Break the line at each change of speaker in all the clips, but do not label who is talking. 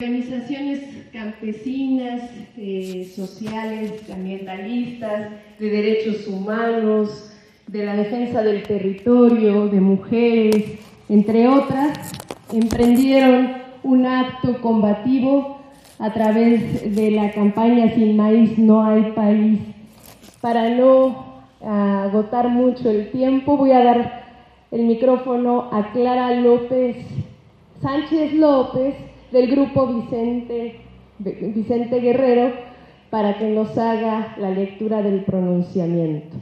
Organizaciones campesinas, sociales, ambientalistas, de derechos humanos, de la defensa del territorio, de mujeres, entre otras, emprendieron un acto combativo a través de la campaña Sin Maíz No Hay País. Para no agotar mucho el tiempo, voy a dar el micrófono a Clara López Sánchez López, del grupo Vicente Guerrero, para que nos haga la lectura del pronunciamiento.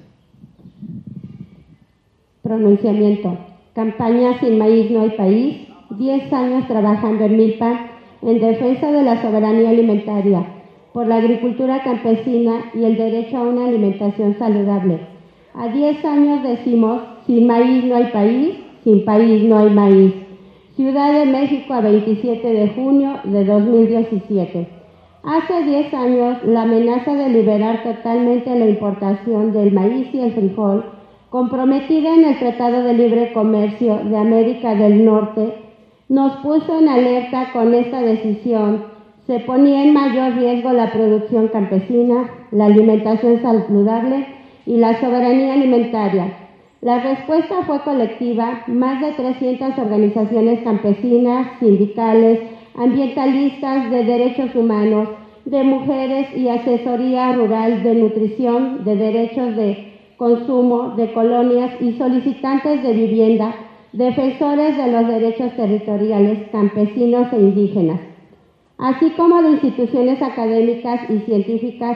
Pronunciamiento. Campaña Sin Maíz No Hay País. 10 años trabajando en Milpa en defensa de la soberanía alimentaria, por la agricultura campesina y el derecho a una alimentación saludable. A 10 años decimos: sin maíz no hay país, sin país no hay maíz. Ciudad de México, a 27 de junio de 2017. Hace 10 años, la amenaza de liberar totalmente la importación del maíz y el frijol, comprometida en el Tratado de Libre Comercio de América del Norte, nos puso en alerta. Con esta decisión se ponía en mayor riesgo la producción campesina, la alimentación saludable y la soberanía alimentaria. La respuesta fue colectiva. Más de 300 organizaciones campesinas, sindicales, ambientalistas, de derechos humanos, de mujeres y asesoría rural, de nutrición, de derechos de consumo, de colonias y solicitantes de vivienda, defensores de los derechos territoriales, campesinos e indígenas, así como de instituciones académicas y científicas,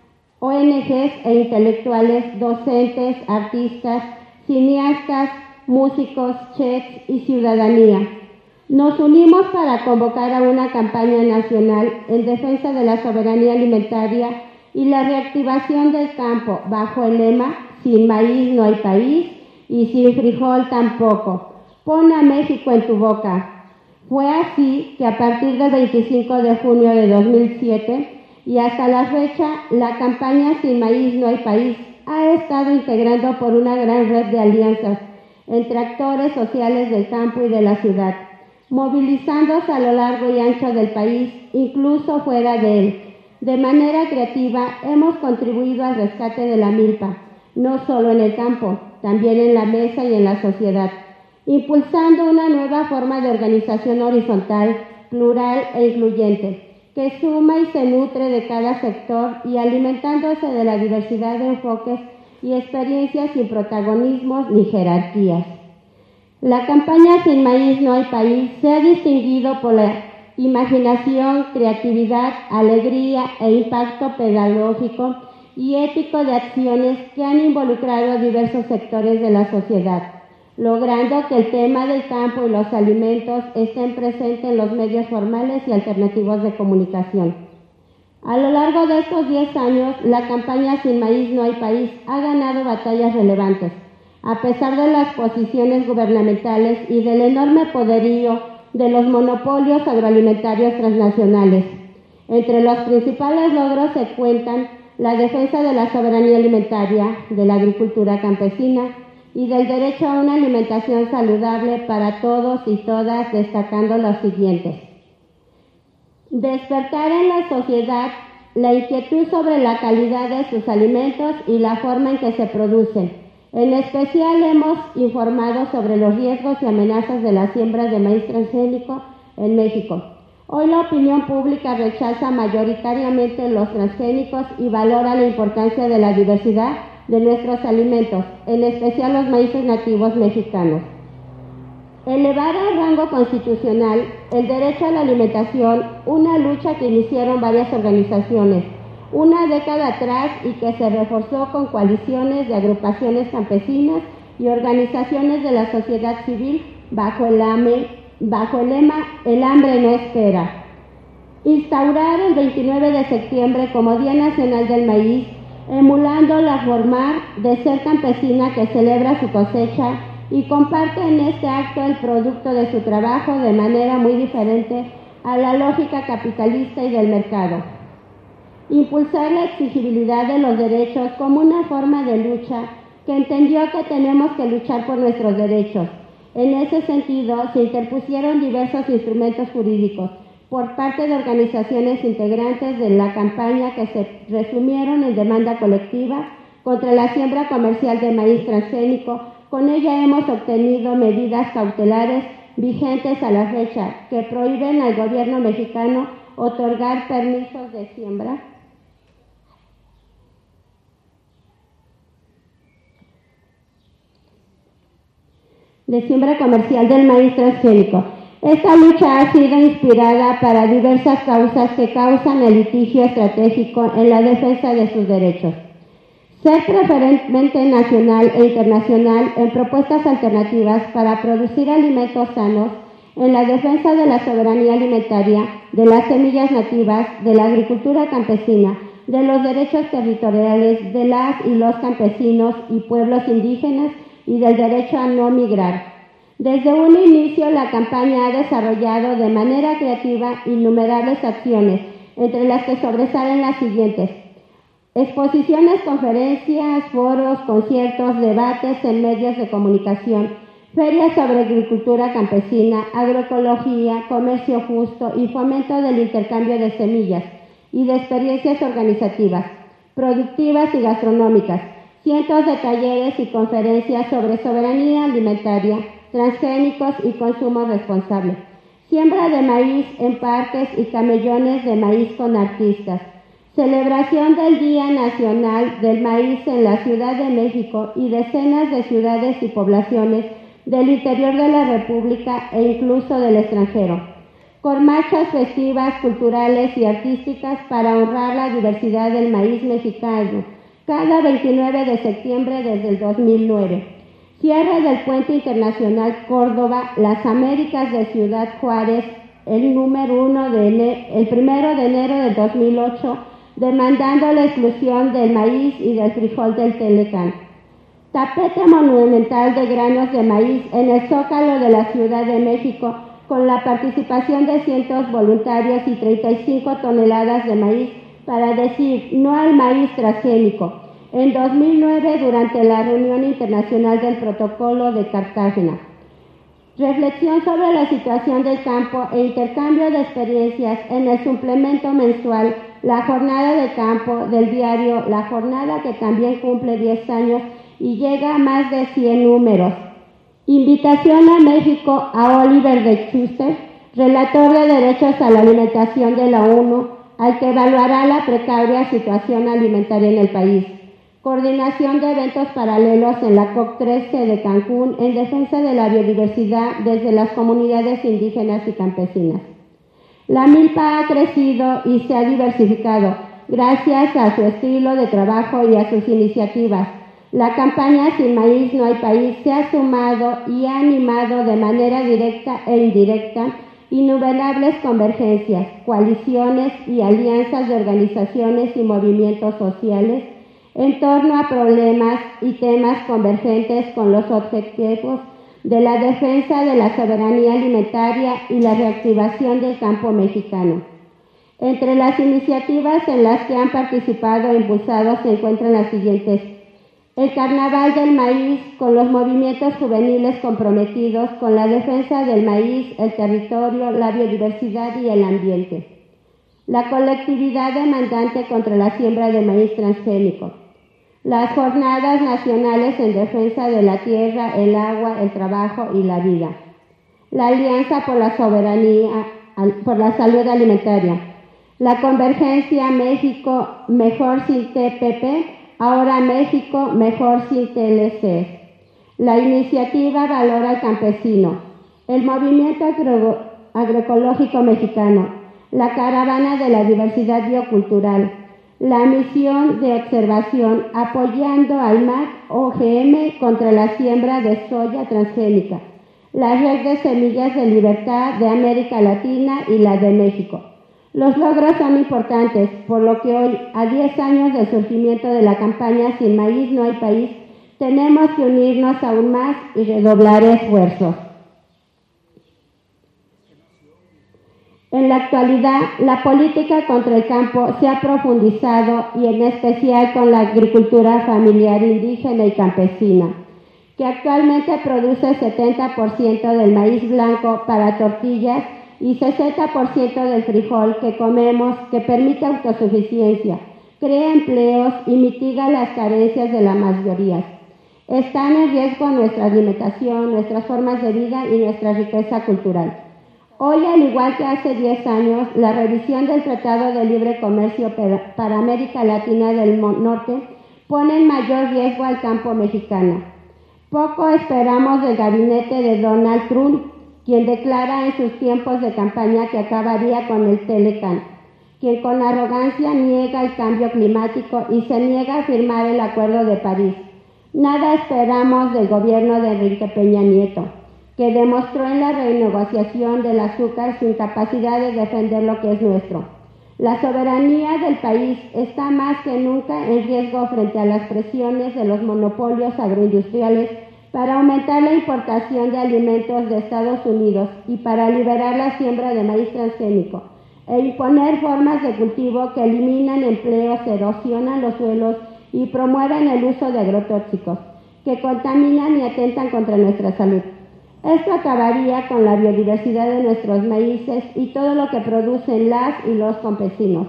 ONGs e intelectuales, docentes, artistas, cineastas, músicos, chefs y ciudadanía. Nos unimos para convocar a una campaña nacional en defensa de la soberanía alimentaria y la reactivación del campo, bajo el lema Sin maíz no hay país y sin frijol tampoco. Pon a México en tu boca. Fue así que a partir del 25 de junio de 2007 y hasta la fecha, la campaña Sin Maíz No Hay País ha estado integrando por una gran red de alianzas entre actores sociales del campo y de la ciudad, movilizándose a lo largo y ancho del país, incluso fuera de él. De manera creativa hemos contribuido al rescate de la milpa, no solo en el campo, también en la mesa y en la sociedad, impulsando una nueva forma de organización horizontal, plural e incluyente, que suma y se nutre de cada sector y alimentándose de la diversidad de enfoques y experiencias sin protagonismos ni jerarquías. La campaña Sin Maíz No Hay País se ha distinguido por la imaginación, creatividad, alegría e impacto pedagógico y ético de acciones que han involucrado a diversos sectores de la sociedad, logrando que el tema del campo y los alimentos estén presentes en los medios formales y alternativos de comunicación. A lo largo de estos 10 años, la campaña Sin Maíz No Hay País ha ganado batallas relevantes, a pesar de las posiciones gubernamentales y del enorme poderío de los monopolios agroalimentarios transnacionales. Entre los principales logros se cuentan la defensa de la soberanía alimentaria, de la agricultura campesina y del derecho a una alimentación saludable para todos y todas, destacando los siguientes: despertar en la sociedad la inquietud sobre la calidad de sus alimentos y la forma en que se producen. En especial hemos informado sobre los riesgos y amenazas de la siembra de maíz transgénico en México. Hoy la opinión pública rechaza mayoritariamente los transgénicos y valora la importancia de la diversidad de nuestros alimentos, en especial los maíces nativos mexicanos. Elevar al rango constitucional el derecho a la alimentación, una lucha que iniciaron varias organizaciones una década atrás y que se reforzó con coaliciones de agrupaciones campesinas y organizaciones de la sociedad civil bajo el lema El hambre no espera. Instaurar el 29 de septiembre como Día Nacional del Maíz, emulando la forma de ser campesina que celebra su cosecha y comparte en este acto el producto de su trabajo de manera muy diferente a la lógica capitalista y del mercado. Impulsar la exigibilidad de los derechos como una forma de lucha que entendió que tenemos que luchar por nuestros derechos. En ese sentido, se interpusieron diversos instrumentos jurídicos por parte de organizaciones integrantes de la campaña que se resumieron en demanda colectiva contra la siembra comercial de maíz transgénico. Con ella hemos obtenido medidas cautelares vigentes a la fecha que prohíben al gobierno mexicano otorgar permisos de siembra comercial del maíz transgénico. Esta lucha ha sido inspirada para diversas causas que causan el litigio estratégico en la defensa de sus derechos. Ser preferentemente nacional e internacional en propuestas alternativas para producir alimentos sanos, en la defensa de la soberanía alimentaria, de las semillas nativas, de la agricultura campesina, de los derechos territoriales de las y los campesinos y pueblos indígenas y del derecho a no migrar. Desde un inicio, la campaña ha desarrollado de manera creativa innumerables acciones, entre las que sobresalen las siguientes: exposiciones, conferencias, foros, conciertos, debates en medios de comunicación, ferias sobre agricultura campesina, agroecología, comercio justo y fomento del intercambio de semillas y de experiencias organizativas, productivas y gastronómicas, cientos de talleres y conferencias sobre soberanía alimentaria, transgénicos y consumo responsable, siembra de maíz en parques y camellones de maíz con artistas, celebración del Día Nacional del Maíz en la Ciudad de México y decenas de ciudades y poblaciones del interior de la República e incluso del extranjero, con marchas festivas, culturales y artísticas para honrar la diversidad del maíz mexicano, cada 29 de septiembre desde el 2009. Cierre del Puente Internacional Córdoba, Las Américas de Ciudad Juárez, el 1 de enero del 2008, demandando la exclusión del maíz y del frijol del Telecán. Tapete monumental de granos de maíz en el Zócalo de la Ciudad de México, con la participación de cientos voluntarios y 35 toneladas de maíz para decir no al maíz transgénico. En 2009, durante la reunión internacional del Protocolo de Cartagena. Reflexión sobre la situación del campo e intercambio de experiencias en el suplemento mensual La Jornada de Campo del diario La Jornada, que también cumple 10 años y llega a más de 100 números. Invitación a México a Oliver de Schuster, relator de Derechos a la Alimentación de la ONU, al que evaluará la precaria situación alimentaria en el país. Coordinación de eventos paralelos en la COP13 de Cancún en defensa de la biodiversidad desde las comunidades indígenas y campesinas. La milpa ha crecido y se ha diversificado gracias a su estilo de trabajo y a sus iniciativas. La campaña Sin Maíz No Hay País se ha sumado y ha animado de manera directa e indirecta innumerables convergencias, coaliciones y alianzas de organizaciones y movimientos sociales en torno a problemas y temas convergentes con los objetivos de la defensa de la soberanía alimentaria y la reactivación del campo mexicano. Entre las iniciativas en las que han participado e impulsado se encuentran las siguientes: el Carnaval del Maíz, con los movimientos juveniles comprometidos con la defensa del maíz, el territorio, la biodiversidad y el ambiente. La colectividad demandante contra la siembra de maíz transgénico. Las jornadas nacionales en defensa de la tierra, el agua, el trabajo y la vida. La Alianza por la Soberanía, por la Salud Alimentaria. La Convergencia México Mejor Sin TPP, ahora México Mejor Sin TLC. La Iniciativa Valor al Campesino. El Movimiento Agroecológico Mexicano. La Caravana de la Diversidad Biocultural. La Misión de Observación apoyando al MAC OGM contra la siembra de soya transgénica, la Red de Semillas de Libertad de América Latina y la de México. Los logros son importantes, por lo que hoy, a 10 años del surgimiento de la campaña Sin Maíz No Hay País, tenemos que unirnos aún más y redoblar esfuerzos. En la actualidad, la política contra el campo se ha profundizado y en especial con la agricultura familiar indígena y campesina, que actualmente produce 70% del maíz blanco para tortillas y 60% del frijol que comemos, que permite autosuficiencia, crea empleos y mitiga las carencias de la mayoría. Están en riesgo nuestra alimentación, nuestras formas de vida y nuestra riqueza cultural. Hoy, al igual que hace 10 años, la revisión del Tratado de Libre Comercio para América Latina del Norte pone en mayor riesgo al campo mexicano. Poco esperamos del gabinete de Donald Trump, quien declara en sus tiempos de campaña que acabaría con el Telecán, quien con arrogancia niega el cambio climático y se niega a firmar el Acuerdo de París. Nada esperamos del gobierno de Enrique Peña Nieto, que demostró en la renegociación del azúcar su incapacidad de defender lo que es nuestro. La soberanía del país está más que nunca en riesgo frente a las presiones de los monopolios agroindustriales para aumentar la importación de alimentos de Estados Unidos y para liberar la siembra de maíz transgénico e imponer formas de cultivo que eliminan empleos, erosionan los suelos y promueven el uso de agrotóxicos, que contaminan y atentan contra nuestra salud. Esto acabaría con la biodiversidad de nuestros maíces y todo lo que producen las y los campesinos.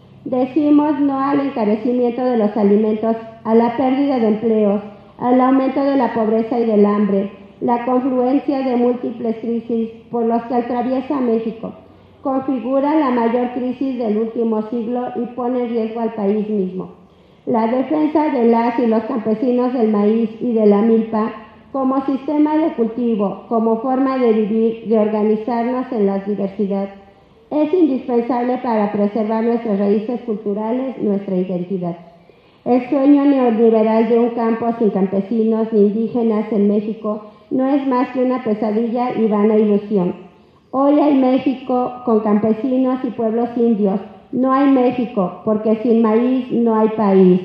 Decimos no al encarecimiento de los alimentos, a la pérdida de empleos, al aumento de la pobreza y del hambre, la confluencia de múltiples crisis por los que atraviesa México. Configura la mayor crisis del último siglo y pone en riesgo al país mismo. La defensa de las y los campesinos del maíz y de la milpa como sistema de cultivo, como forma de vivir, de organizarnos en la diversidad, es indispensable para preservar nuestras raíces culturales, nuestra identidad. El sueño neoliberal de un campo sin campesinos ni indígenas en México no es más que una pesadilla y vana ilusión. Hoy hay México con campesinos y pueblos indios. No hay México, porque sin maíz no hay país.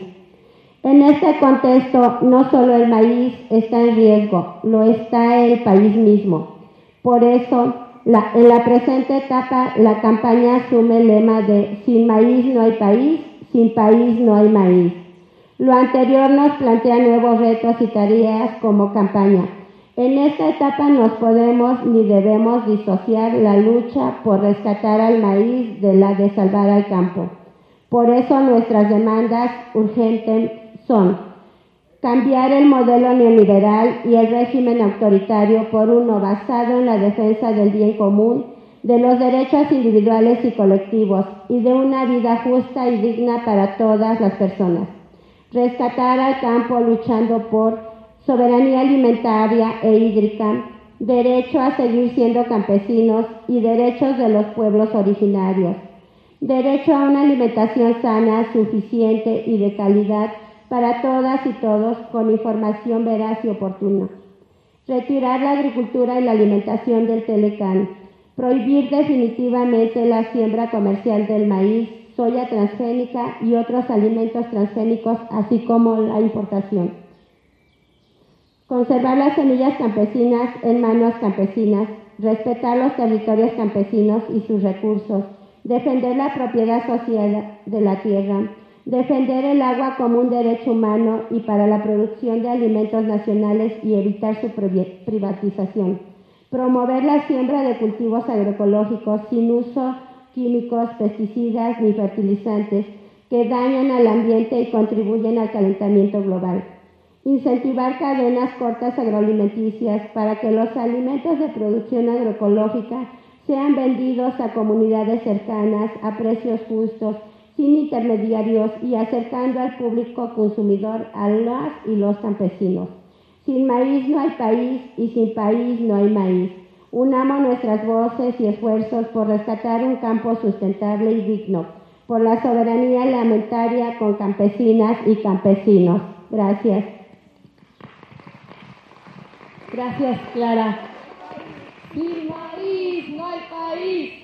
En este contexto, no solo el maíz está en riesgo, lo está el país mismo. Por eso, en la presente etapa, la campaña asume el lema de sin maíz no hay país, sin país no hay maíz. Lo anterior nos plantea nuevos retos y tareas como campaña. En esta etapa no podemos ni debemos disociar la lucha por rescatar al maíz de la de salvar al campo. Por eso nuestras demandas urgentes son cambiar el modelo neoliberal y el régimen autoritario por uno basado en la defensa del bien común, de los derechos individuales y colectivos y de una vida justa y digna para todas las personas. Rescatar al campo luchando por soberanía alimentaria e hídrica, derecho a seguir siendo campesinos y derechos de los pueblos originarios, derecho a una alimentación sana, suficiente y de calidad para todas y todos con información veraz y oportuna. Retirar la agricultura y la alimentación del Telecán, prohibir definitivamente la siembra comercial del maíz, soya transgénica y otros alimentos transgénicos, así como la importación. Conservar las semillas campesinas en manos campesinas, respetar los territorios campesinos y sus recursos, defender la propiedad social de la tierra, defender el agua como un derecho humano y para la producción de alimentos nacionales y evitar su privatización, promover la siembra de cultivos agroecológicos sin uso químicos, pesticidas ni fertilizantes que dañan al ambiente y contribuyen al calentamiento global. Incentivar cadenas cortas agroalimenticias para que los alimentos de producción agroecológica sean vendidos a comunidades cercanas a precios justos, sin intermediarios y acercando al público consumidor a las y los campesinos. Sin maíz no hay país y sin país no hay maíz. Unamos nuestras voces y esfuerzos por rescatar un campo sustentable y digno, por la soberanía alimentaria con campesinas y campesinos. Gracias.
Gracias, Clara. Sin maíz no hay país.